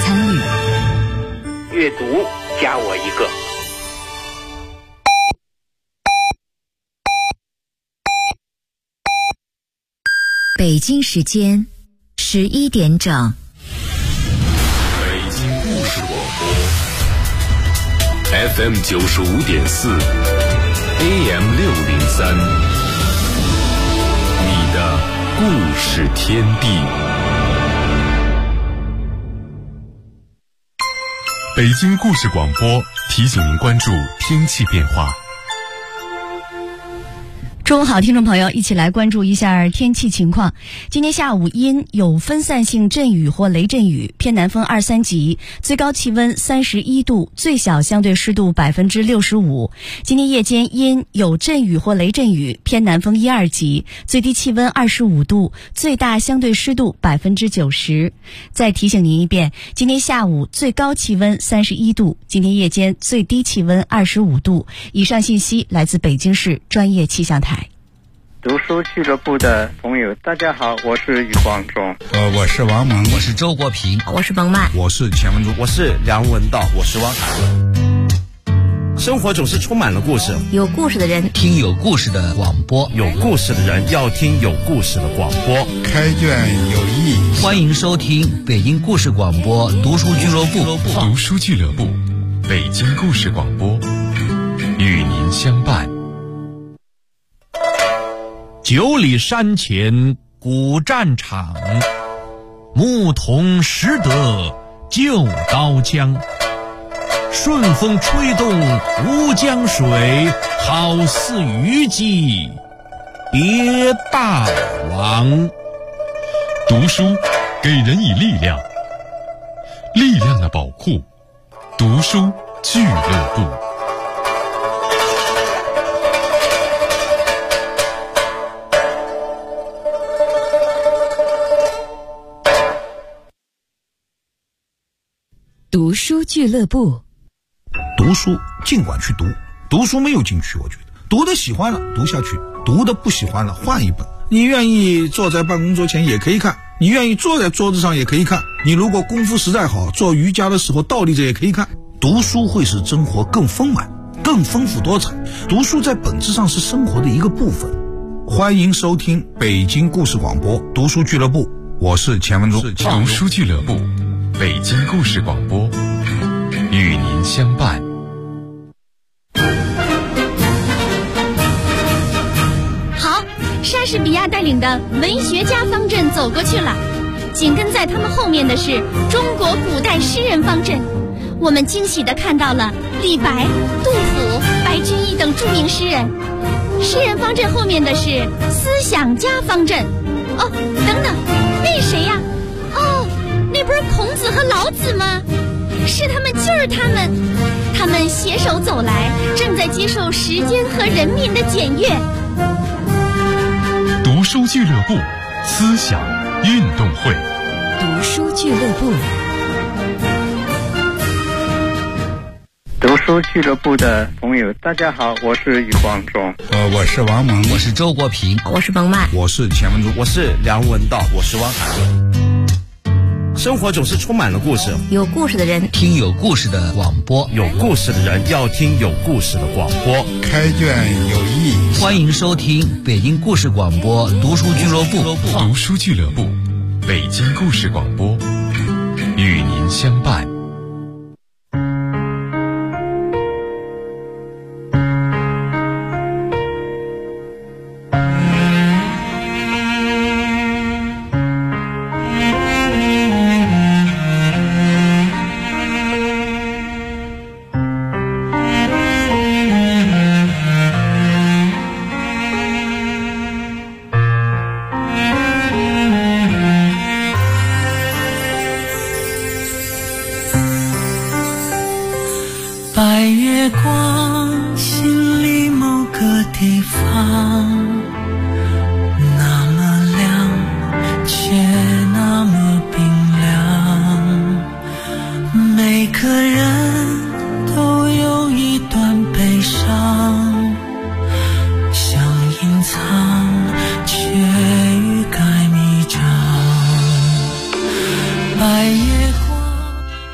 参与。 阅读加我一个。 北京时间11点整。 北京故事广播 FM 95.4 AM 603，你的故事天地。北京故事广播提醒您关注天气变化。 中午好，听众朋友，一起来关注一下天气情况。今天下午阴，有分散性阵雨或雷阵雨，偏南风2、3级，最高气温31度，最小相对湿度65%。今天夜间阴，有阵雨或雷阵雨，偏南风1、2级，最低气温25度，最大相对湿度90%。再提醒您一遍，今天下午最高气温31度，今天夜间最低气温25度。以上信息来自北京市专业气象台。 读书俱乐部的朋友，大家好，我是余光中。 我是王蒙， 我是周国平， 我是冯曼， 我是钱文竹， 我是梁文道，我是汪涵。生活总是充满了故事， 有故事的人听有故事的广播， 有故事的人要听有故事的广播。 开卷有益， 欢迎收听北京故事广播读书俱乐部。 读书俱乐部，北京故事广播，与您相伴。 9里山前古战场，牧童识得旧刀枪。顺风吹动吴江水，好似虞姬别霸王。 读书给人以力量，力量的宝库，读书俱乐部。 读书俱乐部。 读书尽管去读，读书没有禁区，我觉得读的喜欢了读下去，读的不喜欢了换一本。你愿意坐在办公桌前也可以看，你愿意坐在桌子上也可以看，你如果功夫实在好，做瑜伽的时候倒立着也可以看。读书会使生活更丰满，更丰富多彩。读书在本质上是生活的一个部分。欢迎收听北京故事广播读书俱乐部，我是钱文忠。 读书俱乐部，北京故事广播，与您相伴。 好，莎士比亚带领的文学家方阵走过去了，紧跟在他们后面的是中国古代诗人方阵。我们惊喜地看到了李白、杜甫、白居易等著名诗人。诗人方阵后面的是思想家方阵。哦，等等，那谁呀？哦，那不是孔子和老子吗？是他们，就是他们，他们携手走来，正在接受时间和人民的检阅。 读书俱乐部思想运动会。 读书俱乐部。 读书俱乐部的朋友，大家好，我是余光中。 我是王蒙， 我是周国平， 我是冯曼， 我是钱文竹， 我是梁文道，我是汪涵。生活总是充满了故事， 有故事的人听有故事的广播， 有故事的人要听有故事的广播。 开卷有益， 欢迎收听北京故事广播读书俱乐部。 读书俱乐部，北京故事广播，与您相伴。 白月光，心里某个地方，那么亮，却那么冰凉。每个人都有一段悲伤，想隐藏，却欲盖弥彰。白月光。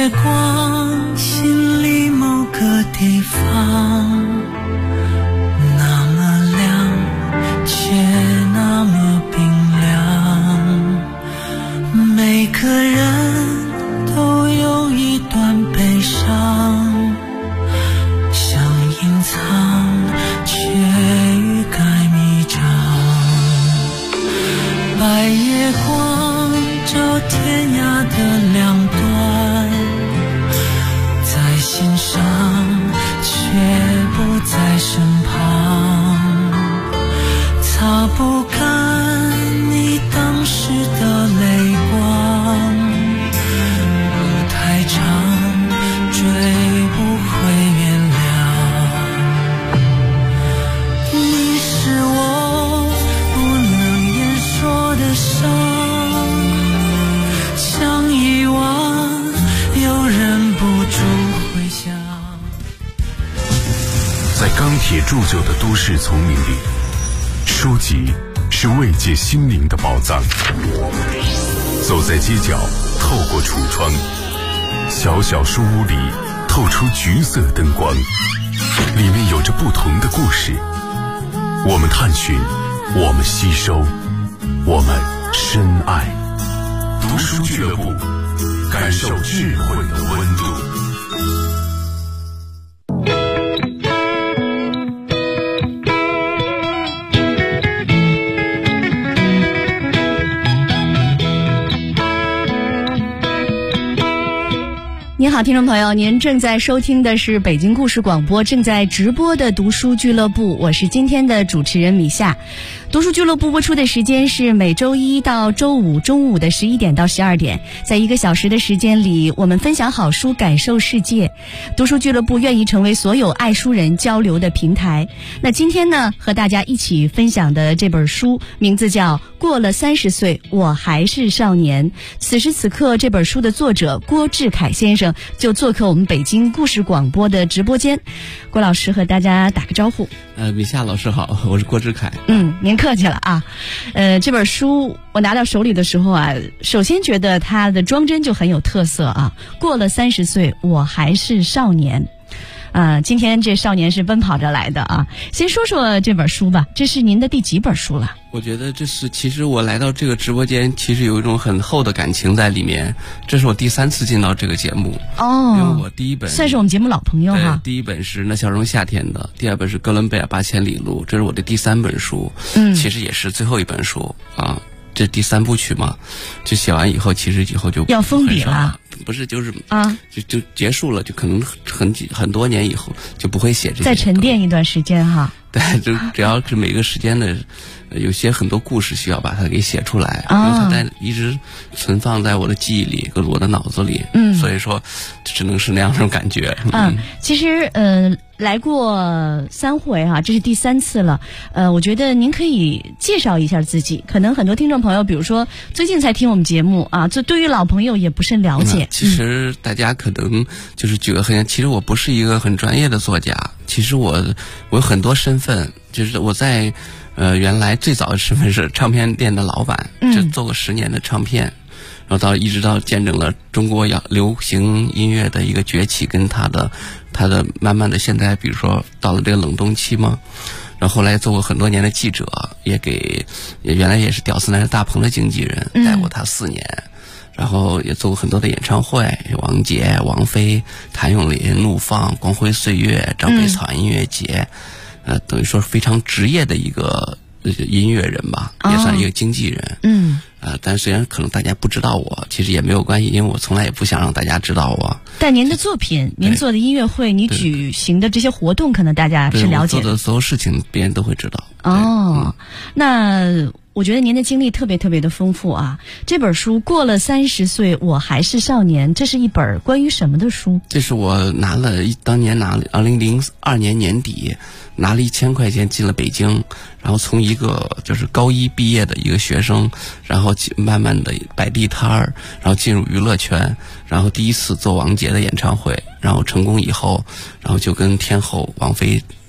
月光，心里某个地方，那么亮，却那么冰凉。每个人都有一段悲伤，想隐藏，却欲盖弥彰。白月光照天涯的两端，在心上，却不在身旁，擦不干你当时的泪光，路太长，追不回原谅。你是我不能言说的伤，想遗忘又忍不住回想。 在钢铁铸就的都市丛林里，书籍是慰藉心灵的宝藏。走在街角，透过橱窗，小小书屋里透出橘色灯光，里面有着不同的故事。我们探寻，我们吸收，我们深爱。读书俱乐部，感受智慧的温度。 您好，听众朋友，您正在收听的是北京故事广播正在直播的读书俱乐部，我是今天的主持人米夏。读书俱乐部播出的时间是每周一到周五中午的11点到12点，在1个小时的时间里，我们分享好书，感受世界。读书俱乐部愿意成为所有爱书人交流的平台。那今天呢，和大家一起分享的这本书名字叫《过了30岁，我还是少年》。此时此刻，这本书的作者郭志凯先生就做客我们北京故事广播的直播间。郭老师和大家打个招呼。 米夏老师好，我是郭志凯。 您客气了啊。这本书我拿到手里的时候啊，首先觉得它的装帧就很有特色啊。过了30岁，我还是少年。今天这少年是奔跑着来的啊。先说说这本书吧，这是您的第几本书了？ 我觉得其实我来到这个直播间，其实有一种很厚的感情在里面。这是我第3次进到这个节目因为我第一本算是我们节目老朋友哈。 第一本是那笑容夏天的，第2本是哥伦比亚8000里路，这是我的第3本书，其实也是最后一本书啊。这第3部曲嘛，就写完以后，其实以后就要封笔了， 不是就是就结束了，就可能很多年以后就不会写这些， 再沉淀一段时间哈。 对，就只要是每个时间的，有些很多故事需要把它给写出来，因为它一直存放在我的记忆里和我的脑子里，所以说只能是那样一种感觉。 其实来过3回哈，这是第3次了。我觉得您可以介绍一下自己，可能很多听众朋友，比如说最近才听我们节目啊，这对于老朋友也不甚了解。 其实大家可能就是举个其实我不是一个很专业的作家，其实我有很多身份，就是我在原来最早的身份是唱片店的老板，就做过10年的唱片。然后一直到见证了中国流行音乐的一个崛起，跟它的慢慢的现在比如说到了这个冷冻期嘛，然后后来做过很多年的记者，也原来也是屌丝男人大鹏的经纪人，带过他4年，然后也做过很多的演唱会，王杰、王菲、谭咏麟、怒放、光辉岁月、张北草音乐节，等于说非常职业的一个音乐人吧，也算一个经纪人。但虽然可能大家不知道我，其实也没有关系，因为我从来也不想让大家知道我。 但您的作品，您做的音乐会，你举行的这些活动，可能大家是了解的。 我做的所有事情，别人都会知道。 那我觉得您的经历特别特别的丰富啊。这本书过了30岁，我还是少年，这是一本关于什么的书？ 这是我当年拿了2002年年底拿了1000块钱进了北京，然后从一个就是高1毕业的一个学生，然后慢慢的摆地摊儿，然后进入娱乐圈，然后第一次做王杰的演唱会，然后成功以后，然后就跟天后王菲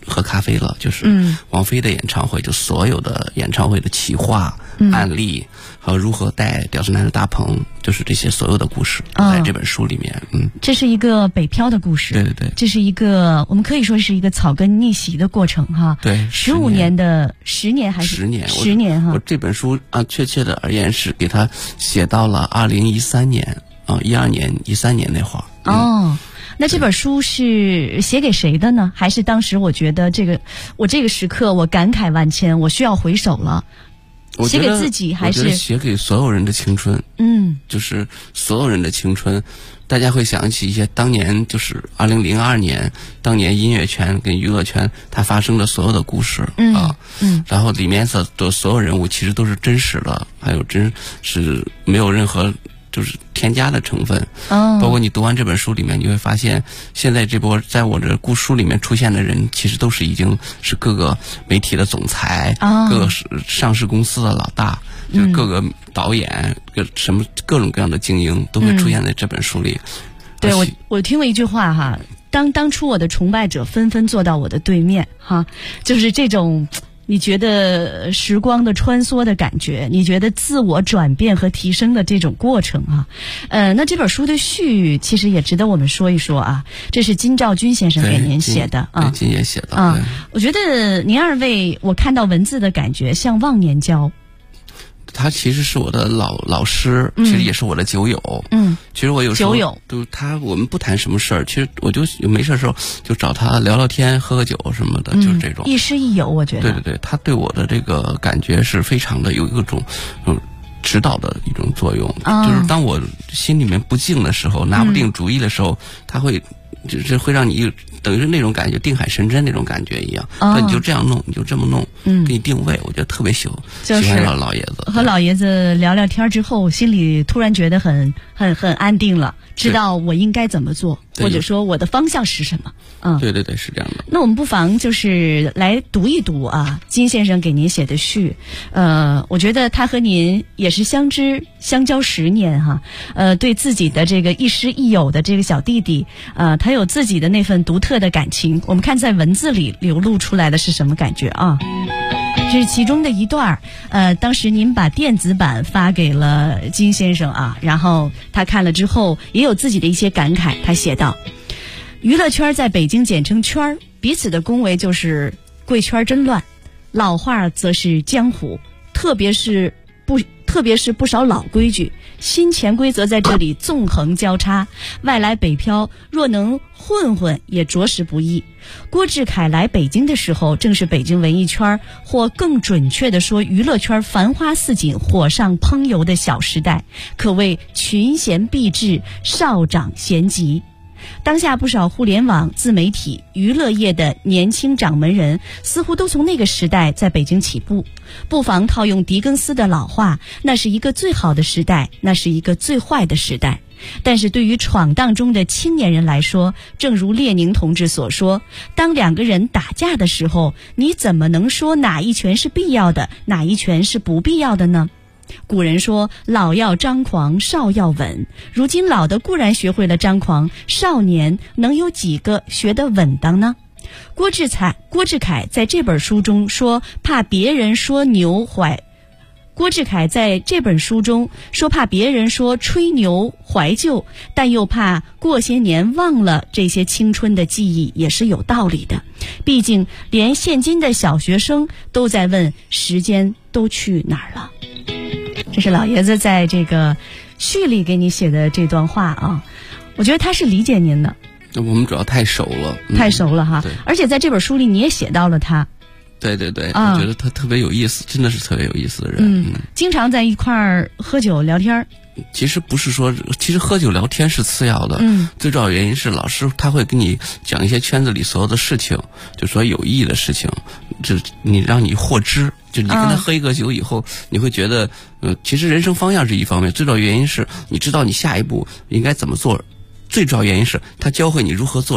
喝咖啡了，就是王菲的演唱会，就所有的演唱会的企划、案例和如何带屌丝男士大鹏，就是这些所有的故事在这本书里面。 这是一个北漂的故事。 对对对， 这是一个我们可以说是一个草根逆袭的过程哈。 对 ，15年的10年还是10年哈。 我这本书确切的而言是给他写到了2013年12年13年那会儿。 那这本书是写给谁的呢？还是当时我觉得这个时刻我感慨万千，我需要回首了？写给自己还是写给所有人的青春？就是所有人的青春，大家会想起一些当年，就是2002年当年音乐圈跟娱乐圈它发生的所有的故事然后里面的所有人物其实都是真实的，还有真是没有任何就是添加的成分。包括你读完这本书里面，你会发现现在这波在我这故书里面出现的人，其实都是已经是各个媒体的总裁，各个上市公司的老大，就是各个导演，各种各样的精英都会出现在这本书里。 对，我听了一句话哈，当初我的崇拜者纷纷坐到我的对面哈，就是这种你觉得时光的穿梭的感觉，你觉得自我转变和提升的这种过程啊。那这本书的序其实也值得我们说一说啊，这是金兆军先生给您写的啊， 金爷写的我觉得您二位，我看到文字的感觉像忘年交。 他其实是我的老师，其实也是我的酒友。其实我有时候就我们不谈什么事儿，其实我就没事的时候就找他聊聊天、喝个酒什么的，就是这种亦师亦友。我觉得对对对，他对我的这个感觉是非常的有一种指导的一种作用。就是当我心里面不静的时候，拿不定主意的时候，他会就是会让你等于是那种感觉，定海神针那种感觉一样。说你就这样弄，你就这么弄，给你定位，我觉得特别喜欢老爷子。 和老爷子聊聊天之后，心里突然觉得很安定了，知道我应该怎么做，或者说我的方向是什么。 对对对，是这样的。 那我们不妨就是来读一读啊，金先生给您写的序。我觉得他和您也是相交10年哈。对自己的这个亦师亦友的这个小弟弟，他有自己的那份独特的感情。我们看在文字里流露出来的是什么感觉啊？这是其中的一段当时您把电子版发给了金先生啊，然后他看了之后也有自己的一些感慨。他写道：娱乐圈在北京简称圈儿，彼此的恭维就是贵圈真乱，老话则是江湖，特别是不少老规矩，新潜规则在这里纵横交叉，外来北漂若能混也着实不易。郭志凯来北京的时候，正是北京文艺圈，或更准确地说娱乐圈繁花似锦、火上烹油的小时代，可谓群贤毕至，少长咸集。当下不少互联网、自媒体、娱乐业的年轻掌门人似乎都从那个时代在北京起步。不妨套用狄更斯的老话，那是一个最好的时代，那是一个最坏的时代。但是对于闯荡中的青年人来说，正如列宁同志所说，当两个人打架的时候，你怎么能说哪一拳是必要的，哪一拳是不必要的呢？古人说老要张狂，少要稳。如今老的固然学会了张狂，少年能有几个学得稳当呢？郭志凯在这本书中说，怕别人说郭志凯在这本书中说，怕别人说吹牛怀旧，但又怕过些年忘了这些青春的记忆，也是有道理的。毕竟连现今的小学生都在问时间都去哪儿了。这是老爷子在这个序里给你写的这段话啊，我觉得他是理解您的。 我们主要太熟了， 太熟了哈。而且在这本书里你也写到了他。 对对对，我觉得他特别有意思，真的是特别有意思的人。 经常在一块儿喝酒聊天。 其实不是说，其实喝酒聊天是次要的。最重要原因是老师他会跟你讲一些圈子里所有的事情，就说有意义的事情，就你让你获知。就你跟他喝一个酒以后，你会觉得，其实人生方向是一方面，最主要原因是你知道你下一步应该怎么做。最主要原因是他教会你如何做人。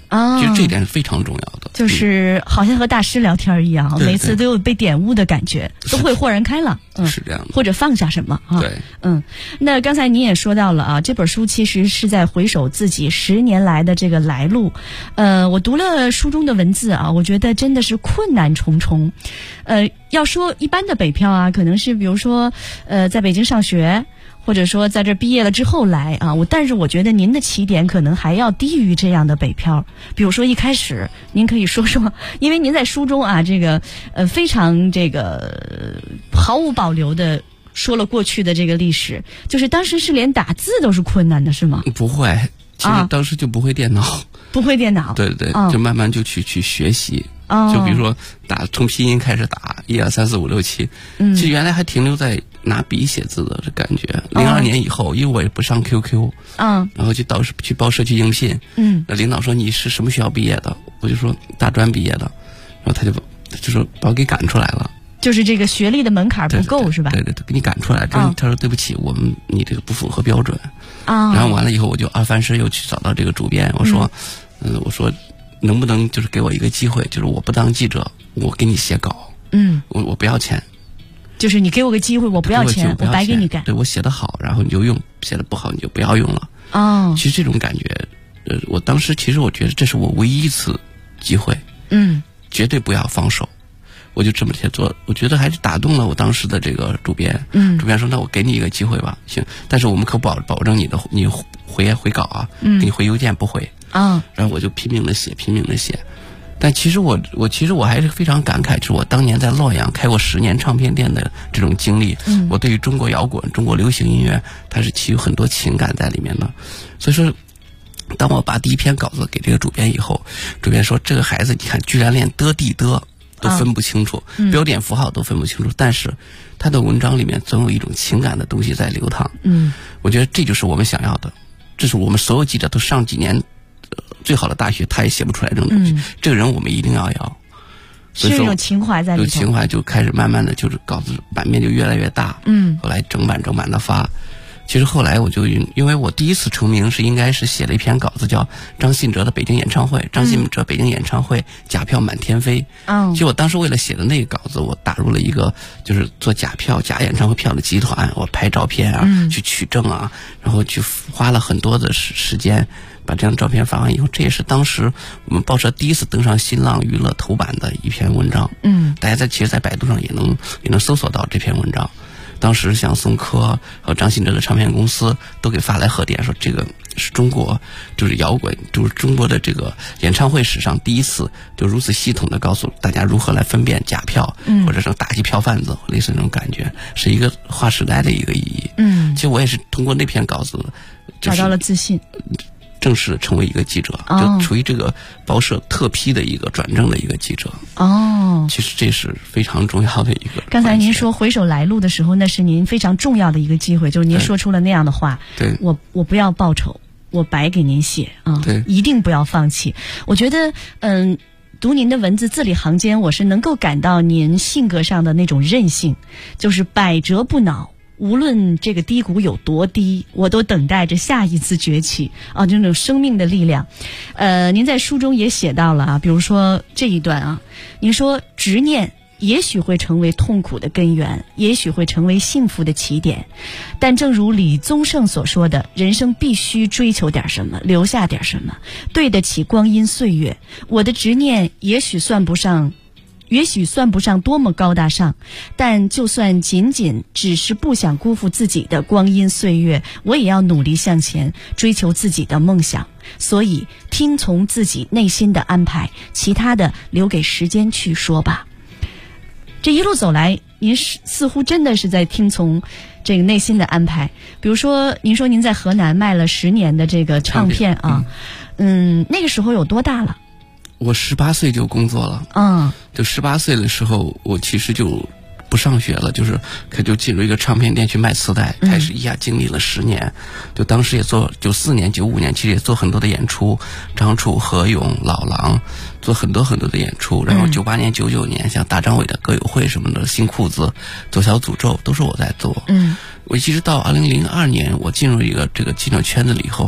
其实这一点是非常重要的， 就是好像和大师聊天一样，每次都有被点悟的感觉，都会豁然开朗。 是这样的， 或者放下什么啊？ 对， 那刚才你也说到了啊，这本书其实是在回首自己10年来的这个来路。我读了书中的文字啊，我觉得真的是困难重重。要说一般的北漂啊，可能是比如说在北京上学，或者说在这毕业了之后来啊，但是我觉得您的起点可能还要低于这样的北漂。比如说一开始，您可以说说，因为您在书中啊，这个非常这个毫无保留的说了过去的这个历史，就是当时是连打字都是困难的，是吗？ 不会，其实当时就不会电脑， 不会电脑， 对对，就慢慢就去学习。就比如说从拼音开始打1、2、3、4、5、6、7，其实原来还停留在拿笔写字的这感觉。02年以后，因为我也不上 QQ，然后就去报社去应聘，那领导说你是什么学校毕业的，我就说大专毕业的，然后他就说把我给赶出来了。 就是这个学历的门槛不够，是吧？ 对，给你赶出来。他说对不起，你这个不符合标准。然后完了以后，我就二番式又去找到这个主编，我说能不能就是给我一个机会，就是我不当记者，我给你写稿，我不要钱， 就是你给我个机会，我不要钱，我白给你干。 对，我写得好，然后你就用；写得不好，你就不要用了。其实这种感觉，我当时其实我觉得这是我唯一一次机会，绝对不要放手。我就这么去做，我觉得还是打动了我当时的这个主编。主编说：“那我给你一个机会吧，行，但是我们可保证你回稿啊，给你回邮件不回。”然后我就拼命的写。但其实我还是非常感慨，是我当年在洛阳开过10年唱片店的这种经历。我对于中国摇滚、中国流行音乐，它是起有很多情感在里面的。所以说，当我把第一篇稿子给这个主编以后，主编说：“这个孩子，你看，居然连的地的都分不清楚，标点符号都分不清楚，但是他的文章里面总有一种情感的东西在流淌。我觉得这就是我们想要的，这是我们所有记者都上几年最好的大学，他也写不出来这种东西。这个人我们一定要。 是一种情怀在里头， 有情怀就开始慢慢的就是稿子版面就越来越大。后来整版的发。其实后来我就因为我第一次成名应该是写了一篇稿子叫张信哲的北京演唱会，张信哲北京演唱会假票满天飞。其实我当时为了写的那个稿子，我打入了一个就是做假票、假演唱会票的集团，我拍照片啊，去取证啊，然后去花了很多的时间把这张照片发完以后，这也是当时我们报社第一次登上新浪娱乐头版的一篇文章。大家其实在百度上也能搜索到这篇文章。当时像宋柯和张信哲的唱片公司都给发来贺电，说这个是中国就是摇滚，就是中国的这个演唱会史上第一次就如此系统的告诉大家如何来分辨假票，或者是打击票贩子，类似那种感觉，是一个划时代的一个意义。其实我也是通过那篇稿子找到了自信， 正式成为一个记者，就处于这个报社特批的一个转正的一个记者。其实这是非常重要的一个。 刚才您说回首来路的时候，那是您非常重要的一个机会，就是您说出了那样的话。 对， 我不要报酬，我白给您写啊， 对， 一定不要放弃。我觉得，读您的文字字里行间，我是能够感到您性格上的那种韧性，就是百折不挠。无论这个低谷有多低，我都等待着下一次崛起啊！这种生命的力量。您在书中也写到了啊，比如说这一段啊，您说执念也许会成为痛苦的根源，也许会成为幸福的起点，但正如李宗盛所说的，人生必须追求点什么，留下点什么，对得起光阴岁月。我的执念也许算不上多么高大上，但就算仅仅只是不想辜负自己的光阴岁月，我也要努力向前，追求自己的梦想。所以听从自己内心的安排，其他的留给时间去说吧。这一路走来，您似乎真的是在听从这个内心的安排。比如说，您说您在河南卖了10年的这个唱片啊，那个时候有多大了？ 我18岁就工作了，就18岁的时候，我其实就不上学了，就进入一个唱片店去卖磁带，开始一下经历了10年，就当时也做94年、95年，其实也做很多的演出，张楚、何勇、老狼，做很多很多的演出。然后98年、99年，像大张伟的歌友会什么的，新裤子、左小诅咒，都是我在做。我一直到2002年，我进入一个这个记者圈子里以后。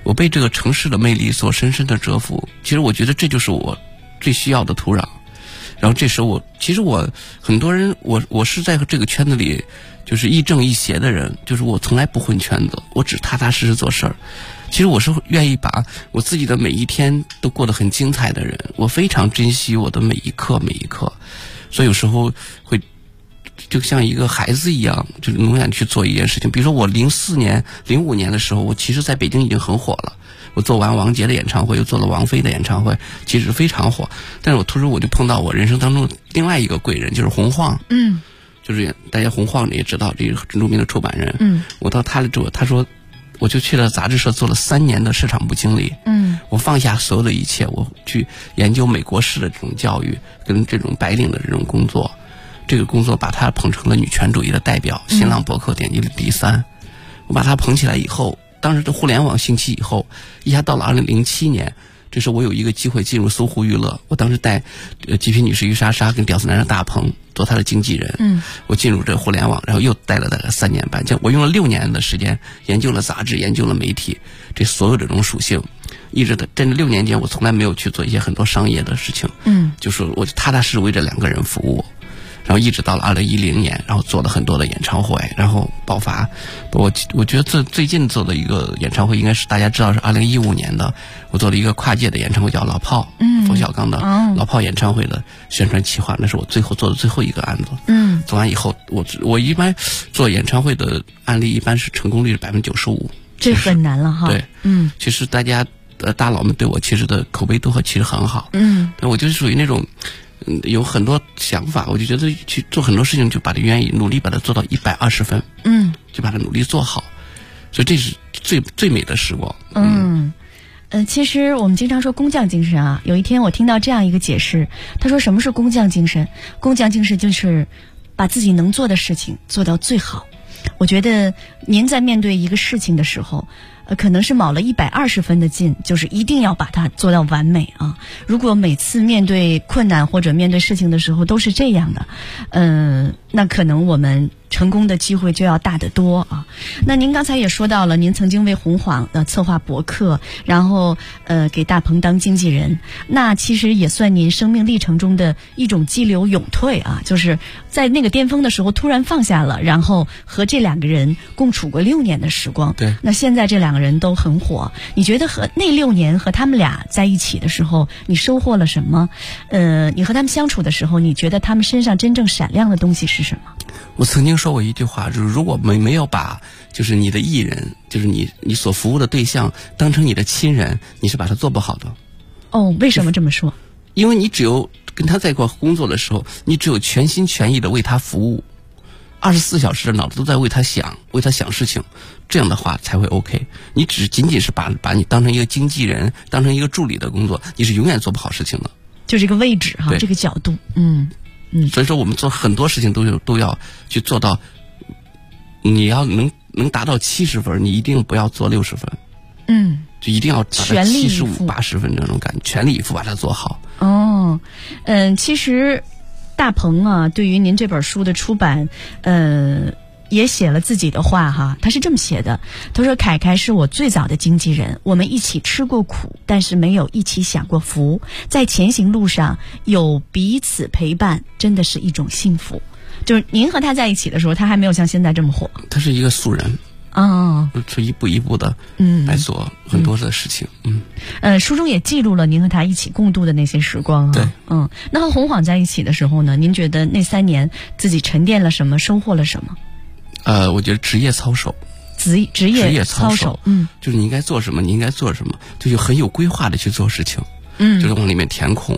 我被这个城市的魅力所深深的折服。其实我觉得这就是我最需要的土壤。然后这时候其实很多人，我是在这个圈子里就是亦正亦邪的人，就是我从来不混圈子，我只踏踏实实做事儿。其实我是愿意把我自己的每一天都过得很精彩的人，我非常珍惜我的每一刻，所以有时候会就像一个孩子一样，就是永远去做一件事情。比如说我05年的时候，我其实在北京已经很火了，我做完王杰的演唱会，又做了王菲的演唱会，其实非常火。但是我突然就碰到我人生当中另外一个贵人，就是洪晃。就是大家洪晃也知道，这个著名的出版人。我到他的之后，他说我就去了杂志社做了3年的市场部经理。我放下所有的一切，我去研究美国式的这种教育跟这种白领的这种工作。这个工作把他捧成了女权主义的代表，新浪博客点击率第3。我把他捧起来以后，当时的互联网兴起以后，一下到了2007年，这时候我有一个机会进入搜狐娱乐，我当时带极品女士于莎莎跟屌丝男人大鹏做他的经纪人。我进入这互联网，然后又待了大概3年半，我用了6年的时间研究了杂志，研究了媒体，这所有这种属性，一直在这6年间，我从来没有去做一些很多商业的事情。就是我就踏踏实实为这2个人服务。然后一直到了2010年，然后做了很多的演唱会，然后爆发。我觉得最近做的一个演唱会，应该是大家知道是2015年的，我做了一个跨界的演唱会，叫老炮，冯小刚的老炮演唱会的宣传企划，那是我最后做的最后一个案子。做完以后，我一般做演唱会的案例，一般是成功率是95%， 这很难了哈。 对，其实大家大佬们对我其实的口碑都其实很好。我就是属于那种。有很多想法，我就觉得去做很多事情，就把它愿意努力把它做到120分，就把它努力做好，所以这是最美的时光。 其实我们经常说工匠精神啊，有一天我听到这样一个解释，他说什么是工匠精神？工匠精神就是把自己能做的事情做到最好。我觉得您在面对一个事情的时候，可能是卯了120分的劲，就是一定要把它做到完美啊。如果每次面对困难或者面对事情的时候都是这样的，那可能我们成功的机会就要大得多啊。那您刚才也说到了，您曾经为洪晃策划博客，然后给大鹏当经纪人，那其实也算您生命历程中的一种激流勇退啊，就是在那个巅峰的时候突然放下了，然后和这2个人共处过6年的时光。 对， 那现在这2个人都很火，你觉得和那6年和他们俩在一起的时候，你收获了什么？你和他们相处的时候，你觉得他们身上真正闪亮的东西是什么？ 我曾经说过一句话，就是如果没有把就是你的艺人，就是你所服务的对象当成你的亲人，你是把他做不好的。 为什么这么说？ 因为你只有跟他在一块工作的时候，你只有全心全意的为他服务，24小时的脑子都在为他想事情，这样的话才会 OK。你仅仅是把你当成一个经纪人，当成一个助理的工作，你是永远做不好事情的。 就这个位置哈，这个角度， 所以说我们做很多事情都要去做到，你要能达到70分，你一定不要做60分。就一定要达到75、80分这种感觉，全力以赴把它做好。 其实大鹏啊，对于您这本书的出版，也写了自己的话哈，他是这么写的，他说凯凯是我最早的经纪人，我们一起吃过苦，但是没有一起享过福，在前行路上有彼此陪伴，真的是一种幸福。就是您和他在一起的时候，他还没有像现在这么火， 他是一个素人是一步一步的来做很多的事情。 书中也记录了您和他一起共度的那些时光啊。 对， 那和洪晃在一起的时候呢，您觉得那3年自己沉淀了什么，收获了什么？我觉得职业操守， 职业操守， 就是你应该做什么，你应该做什么，就很有规划的去做事情。就是往里面填空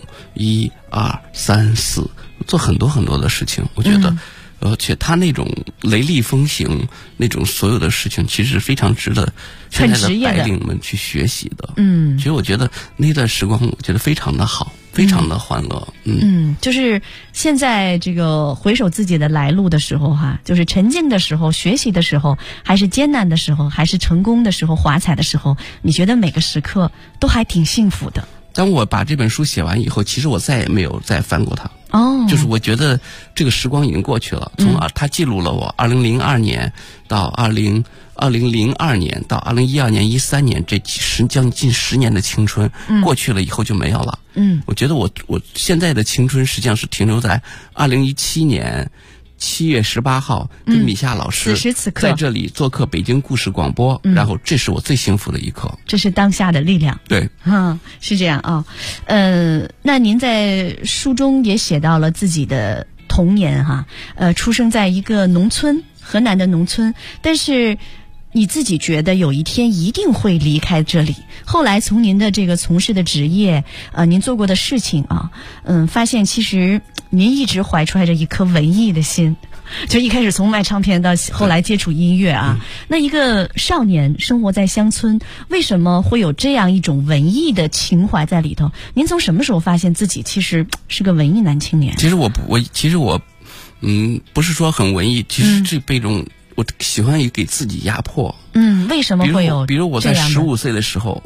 ，1、2、3、4，做很多很多的事情。我觉得，而且他那种雷厉风行，那种所有的事情，其实非常值得现在的白领们去学习的。其实我觉得那段时光，我觉得非常的好。非常的欢乐。 就是现在这个回首自己的来路的时候哈，就是沉静的时候，学习的时候，还是艰难的时候，还是成功的时候，华彩的时候，你觉得每个时刻都还挺幸福的。 当我把这本书写完以后，其实我再也没有再翻过它。 哦，就是我觉得这个时光已经过去了，它记录了我2002年到2002年到2012年、13年这将近10年的青春，过去了以后就没有了。我觉得我现在的青春实际上是停留在2017年7月18号跟米夏老师此时此刻在这里做客北京故事广播，然后这是我最幸福的一刻。 这是当下的力量。 对， 是这样啊。那您在书中也写到了自己的童年哈，出生在一个农村，河南的农村，但是你自己觉得有一天一定会离开这里。后来从您的这个从事的职业，您做过的事情啊，发现其实您一直怀揣着一颗文艺的心，就一开始从卖唱片到后来接触音乐啊。那一个少年生活在乡村，为什么会有这样一种文艺的情怀在里头？您从什么时候发现自己其实是个文艺男青年？ 其实我不是说很文艺，其实是被一种我喜欢给自己压迫。 为什么会有？ 比如我在15岁的时候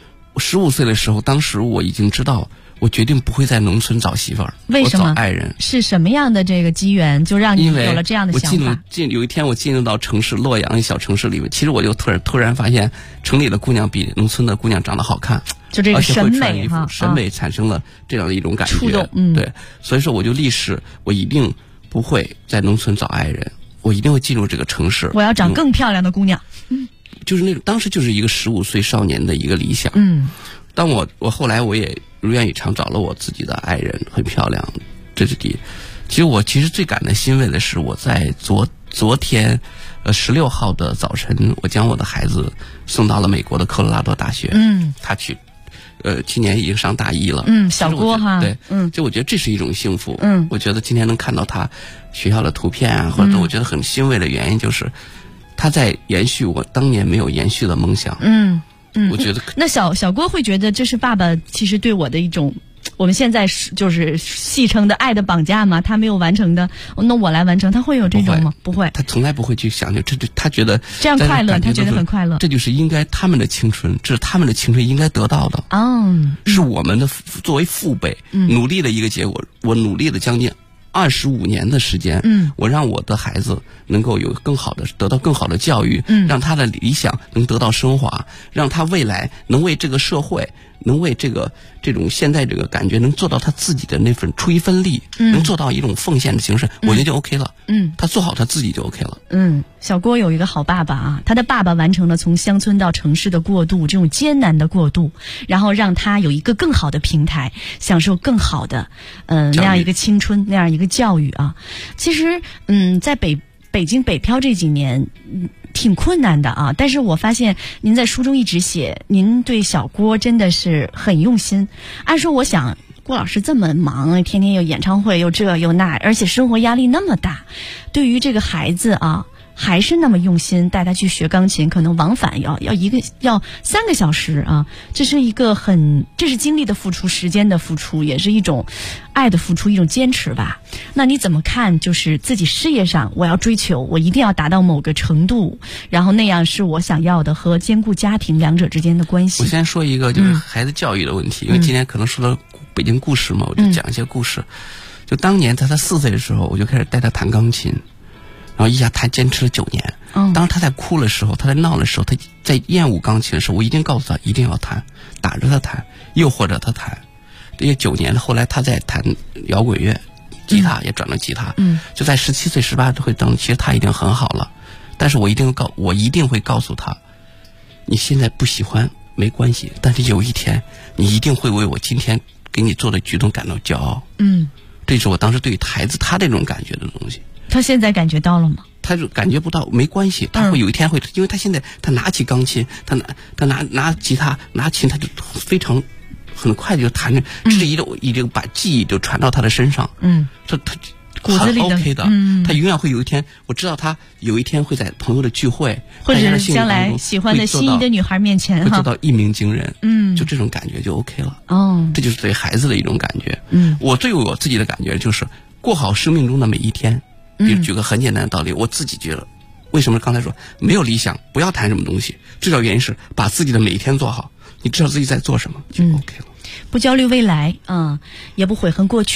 ，15岁的时候，当时我已经知道，我决定不会在农村找媳妇儿， 为什么？ 我找爱人。 是什么样的这个机缘，就让你有了这样的想法？ 有一天我进入到城市洛阳一小城市里面，其实我就突然发现，城里的姑娘比农村的姑娘长得好看， 就这个审美哈， 审美产生了这样的一种感觉。 触动， 对，所以说我就立誓，我一定不会在农村找爱人。我一定会进入这个城市， 我要找更漂亮的姑娘。 就是那种当时就是一个15岁少年的一个理想。当我后来我也如愿以偿找了我自己的爱人，很漂亮。这是第一。其实最感到欣慰的是，我在昨天16号的早晨，我将我的孩子送到了美国的科罗拉多大学。他去今年已经上大一了。 小郭哈。 对，就我觉得这是一种幸福。我觉得今天能看到他学校的图片啊，或者我觉得很欣慰的原因就是他在延续我当年没有延续的梦想。我觉得那小郭会觉得这是爸爸其实对我的一种，我们现在就是戏称的爱的绑架嘛，他没有完成的，那我来完成，他会有这种吗？不会， 他从来不会去想这他觉得这样快乐，他觉得很快乐， 这就是应该他们的青春，这是他们的青春应该得到的。是我们的作为父辈努力的一个结果。我努力了将近25年的时间，我让我的孩子能够有得到更好的教育，让他的理想能得到升华，让他未来能为这个社会，能为这种现在这个感觉能做到他自己的那份出一份力，能做到一种奉献的形式，我觉得就 OK 了。他做好他自己就 OK 了。 小郭有一个好爸爸啊，他的爸爸完成了从乡村到城市的过渡，这种艰难的过渡，然后让他有一个更好的平台，享受更好的那样一个青春，那样一个教育啊。其实在北京北漂这几年挺困难的啊，但是我发现您在书中一直写，您对小郭真的是很用心。按说我想郭老师这么忙，天天有演唱会，又这又那，而且生活压力那么大，对于这个孩子啊还是那么用心，带他去学钢琴，可能往返要3个小时啊，这是精力的付出，时间的付出，也是一种爱的付出，一种坚持吧。那你怎么看？就是自己事业上，我要追求，我一定要达到某个程度，然后那样是我想要的，和兼顾家庭两者之间的关系。 我先说一个就是孩子教育的问题，因为今天可能说到北京故事嘛，我就讲一些故事。就当年在他4岁的时候，我就开始带他弹钢琴。然后他坚持了9年。当他在哭的时候，他在闹的时候，他在厌恶钢琴的时候，我一定告诉他一定要弹，打着他弹，诱惑着他弹。这9年后来他在弹摇滚乐，吉他也转了吉他。就在17岁、18岁等，其实他已经很好了。但是我一定会告诉他，你现在不喜欢没关系，但是有一天你一定会为我今天给你做的举动感到骄傲。这是我当时对于孩子他这种感觉的东西。 他现在感觉到了吗？ 他就感觉不到，没关系，他会有一天会，因为他现在他拿起钢琴，他拿吉他拿琴，他就很快就弹着，这是已经把记忆就传到他的身上。他骨子里的 OK 的，他永远会有一天，我知道他有一天会在朋友的聚会， 或者是将来喜欢的心仪的女孩面前会做到一鸣惊人。就这种感觉就 OK 了。这就是对孩子的一种感觉。我对我自己的感觉就是过好生命中的每一天。比如举个很简单的道理，我自己觉得，为什么刚才说没有理想不要谈什么东西？最主要原因是把自己的每一天做好，你知道自己在做什么就 OK 了。 不焦虑未来也不悔恨过去，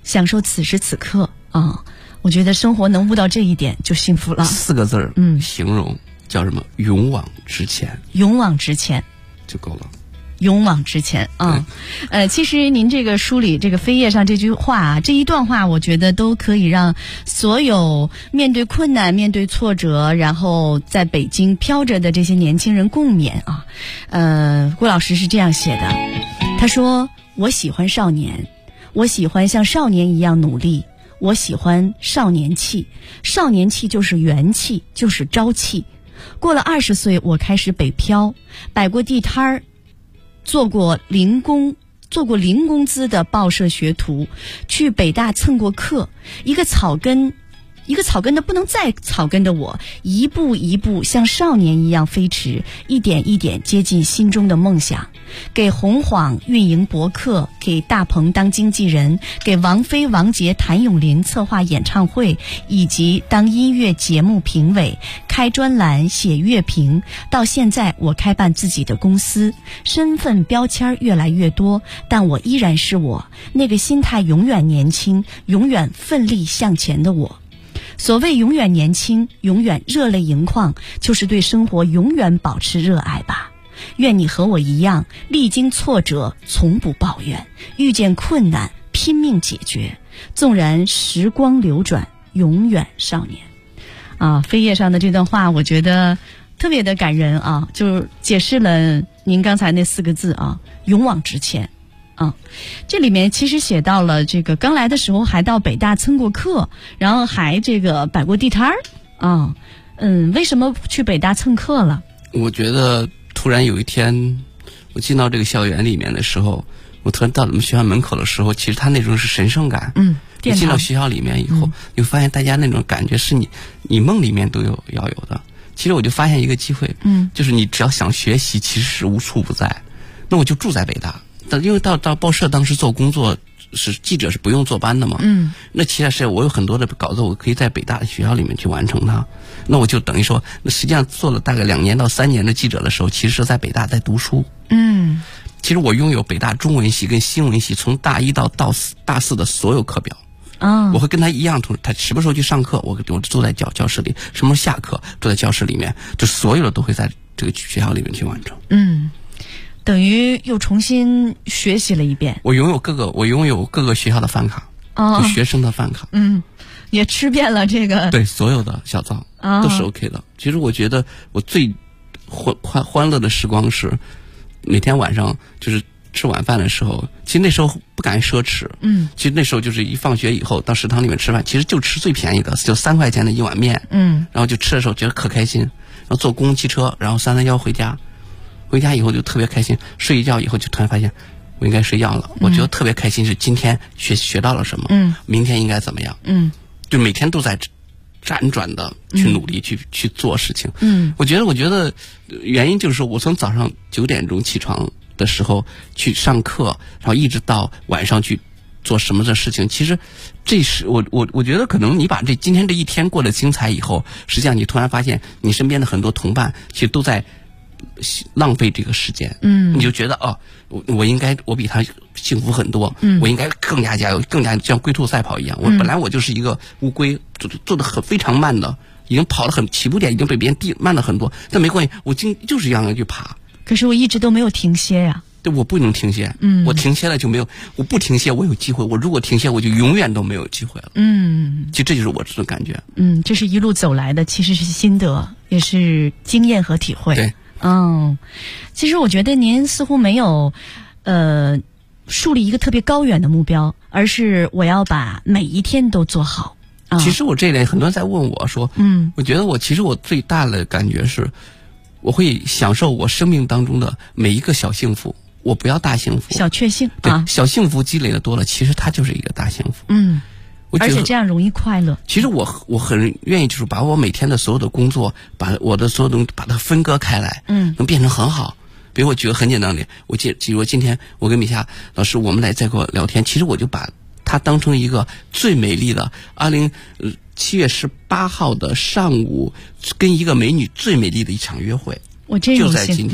享受此时此刻啊。我觉得生活能悟到这一点就幸福了。 4个字儿，形容叫什么？勇往直前。 勇往直前就够了。 勇往直前啊。其实您这个书里这个扉页上这句话啊，这一段话，我觉得都可以让所有面对困难、面对挫折，然后在北京飘着的这些年轻人共勉啊。郭老师是这样写的，他说：“我喜欢少年，我喜欢像少年一样努力。我喜欢少年气，少年气就是元气，就是朝气。过了20岁，我开始北漂，摆过地摊儿，做过零工资的报社学徒，去北大蹭过课。一个草根的不能再草根的我，一步一步像少年一样飞驰，一点一点接近心中的梦想。给洪晃运营博客，给大鹏当经纪人，给王菲、王杰、谭咏麟策划演唱会，以及当音乐节目评委，开专栏、写乐评。到现在我开办自己的公司，身份标签越来越多，但我依然是我，那个心态永远年轻，永远奋力向前的我。所谓永远年轻，永远热泪盈眶，就是对生活永远保持热爱吧。愿你和我一样，历经挫折从不抱怨，遇见困难拼命解决，纵然时光流转，永远少年。”扉页上的这段话我觉得特别的感人啊，就是解释了您刚才那4个字啊，勇往直前啊。这里面其实写到了这个刚来的时候还到北大蹭过课，然后还这个摆过地摊儿啊。为什么去北大蹭课了？ 我觉得突然有一天我进到这个校园里面的时候，我突然到我们学校门口的时候，其实他那种是神圣感。你进到学校里面以后，你会发现大家那种感觉是你梦里面都要有的。其实我就发现一个机会，就是你只要想学习，其实是无处不在。那我就住在北大，但因为到报社当时做工作是记者是不用坐班的嘛，那其实是我有很多的稿子，我可以在北大的学校里面去完成它。那我就等于说，那实际上做了大概2年到3年的记者的时候，其实是在北大在读书。其实我拥有北大中文系跟新闻系从大1到大4的所有课表。我会跟他一样，他什么时候去上课，我坐在教室里；什么时候下课，坐在教室里面，就所有的都会在这个学校里面去完成。 等于又重新学习了一遍。我拥有各个学校的饭卡，就学生的饭卡。 也吃遍了这个。 对，所有的小灶都是 OK 的。其实我觉得我最欢乐的时光是每天晚上就是吃晚饭的时候，其实那时候不敢奢侈。其实那时候就是一放学以后到食堂里面吃饭，其实就吃最便宜的，就3块钱的一碗面。然后就吃的时候觉得可开心，然后坐公共汽车，然后331回家。回家以后就特别开心，睡一觉以后就突然发现我应该睡觉了。我觉得特别开心，是今天学到了什么，明天应该怎么样。就每天都在辗转的去努力去做事情。我觉得原因就是说我从早上9点钟起床的时候去上课，然后一直到晚上去做什么的事情。其实这是我觉得可能你把今天这一天过得精彩以后，实际上你突然发现你身边的很多同伴其实都在浪费这个时间。你就觉得我比他幸福很多。我应该更加加油，更加像龟兔赛跑一样。我本来我就是一个乌龟，做得非常慢的，已经跑得起步点已经比别人慢了很多，但没关系，我就是一样的去爬。可是我一直都没有停歇呀。对，我不能停歇。我停歇了就没有，我不停歇我有机会，我如果停歇我就永远都没有机会了。其实这就是我这种感觉。这是一路走来的，其实是心得，也是经验和体会。对。其实我觉得您似乎没有树立一个特别高远的目标，而是我要把每一天都做好。其实我这一点很多人在问我说，我觉得我最大的感觉是我会享受我生命当中的每一个小幸福，我不要大幸福，小确幸。对，小幸福积累的多了，其实它就是一个大幸福。而且这样容易快乐。其实我很愿意，就是把我每天的所有的工作，把我的所有东西把它分割开来，能变成很好。比如我举个很简单的，比如今天我跟米夏老师我们来在跟我聊天，其实我就把它当成一个最美丽的7月18号的上午跟一个美女最美丽的一场约会。我真有幸就在今天。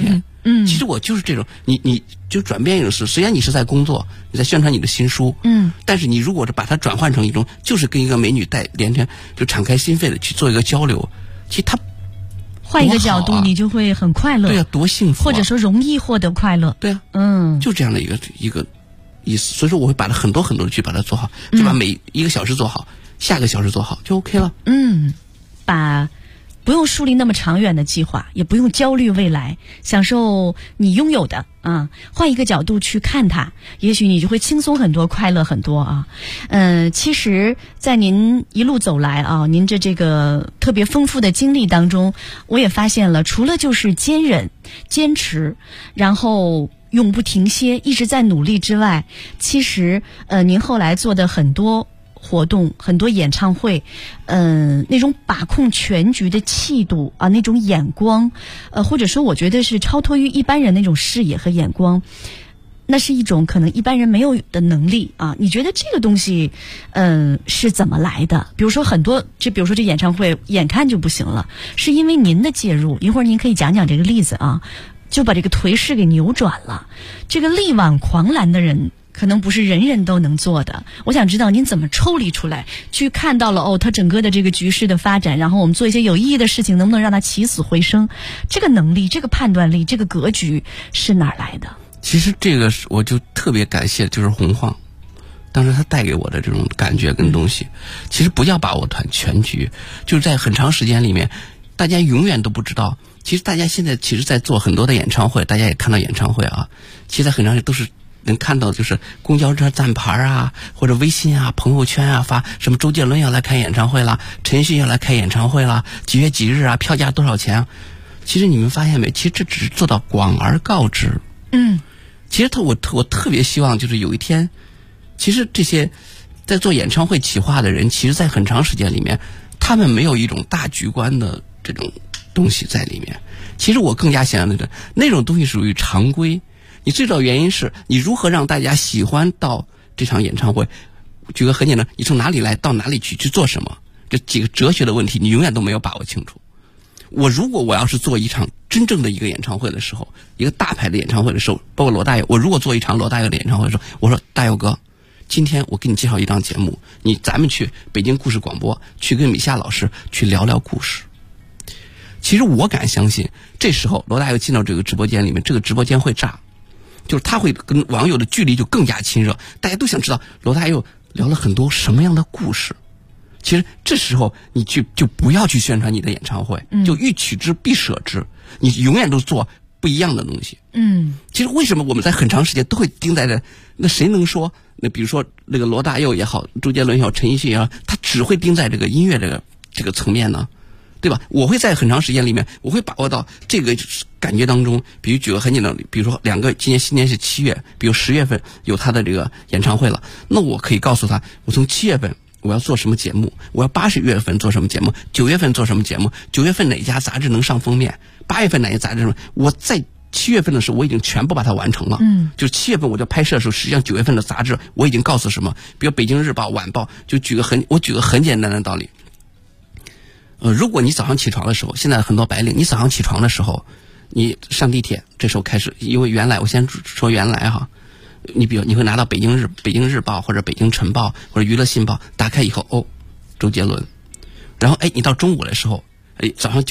其实我就是这种，你就转变一种事，虽然你是在工作，你在宣传你的新书，但是你如果是把它转换成一种，就是跟一个美女连天就敞开心扉的去做一个交流，其实它换一个角度，你就会很快乐。 对啊，多幸福或者说容易获得快乐。 对啊，就这样的一个意思。所以说我会把它很多的去把它做好，就把每1个小时做好，下个小时做好就 OK 了。 不用树立那么长远的计划，也不用焦虑未来，享受你拥有的啊。换一个角度去看它，也许你就会轻松很多，快乐很多啊。其实在您一路走来啊，您这个特别丰富的经历当中，我也发现了，除了就是坚韧、坚持，然后永不停歇，一直在努力之外，其实您后来做的很多活动，很多演唱会，那种把控全局的气度啊，那种眼光，或者说我觉得是超脱于一般人那种视野和眼光，那是一种可能一般人没有的能力啊。你觉得这个东西，是怎么来的？比如说比如说这演唱会眼看就不行了，是因为您的介入，一会儿您可以讲讲这个例子啊，就把这个颓势给扭转了。这个力挽狂澜的人，可能不是人人都能做的。我想知道您怎么抽离出来，去看到了它整个的这个局势的发展，然后我们做一些有意义的事情，能不能让它起死回生？这个能力、这个判断力、这个格局是哪儿来的？ 其实这个我就特别感谢，就是洪晃，当时他带给我的这种感觉跟东西。其实不要把握团全局，就是在很长时间里面，大家永远都不知道。其实大家现在在做很多的演唱会，大家也看到演唱会啊，其实在很长时间都是能看到，就是公交车站牌啊，或者微信啊、朋友圈啊发什么周杰伦要来开演唱会啦，陈奕迅要来开演唱会啦，几月几日啊，票价多少钱啊？其实你们发现没？其实这只是做到广而告之。其实我特别希望，就是有一天，其实这些在做演唱会企划的人，其实在很长时间里面，他们没有一种大局观的这种东西在里面。其实我更加想要那种东西属于常规。你最早原因是你如何让大家喜欢到这场演唱会。举个很简单，你从哪里来到哪里去做什么，这几个哲学的问题你永远都没有把握清楚。如果我要是做一场真正的一个演唱会的时候，一个大牌的演唱会的时候，包括罗大佑，我如果做一场罗大佑的演唱会的时候，我说大佑哥，今天我给你介绍一档节目，咱们去北京故事广播，去跟米夏老师去聊聊故事。其实我敢相信，这时候罗大佑进到这个直播间里面，这个直播间会炸，就是他会跟网友的距离就更加亲热，大家都想知道罗大佑聊了很多什么样的故事。其实这时候你就不要去宣传你的演唱会，就欲取之必舍之，你永远都做不一样的东西。其实为什么我们在很长时间都会盯在这？那谁能说？那比如说那个罗大佑也好，周杰伦也好，陈奕迅也好，他只会盯在这个音乐这个层面呢？对吧？我会在很长时间里面，我会把握到这个感觉当中。比如举个很简单的，比如说今年新年是7月，比如10月份有他的这个演唱会了，那我可以告诉他，我从7月份我要做什么节目，我要80月份做什么节目，9月份做什么节目，9月份哪家杂志能上封面，8月份哪家杂志什么，我在7月份的时候我已经全部把它完成了。就7月份我就拍摄的时候，实际上9月份的杂志我已经告诉什么，比如北京日报、晚报，就我举个很简单的道理。如果你早上起床的时候，现在很多白领，你早上起床的时候，你上地铁，这时候开始，因为我先说原来哈，你比如你会拿到北京日报或者北京晨报或者娱乐新报，打开以后，周杰伦，然后你到中午的时候，早上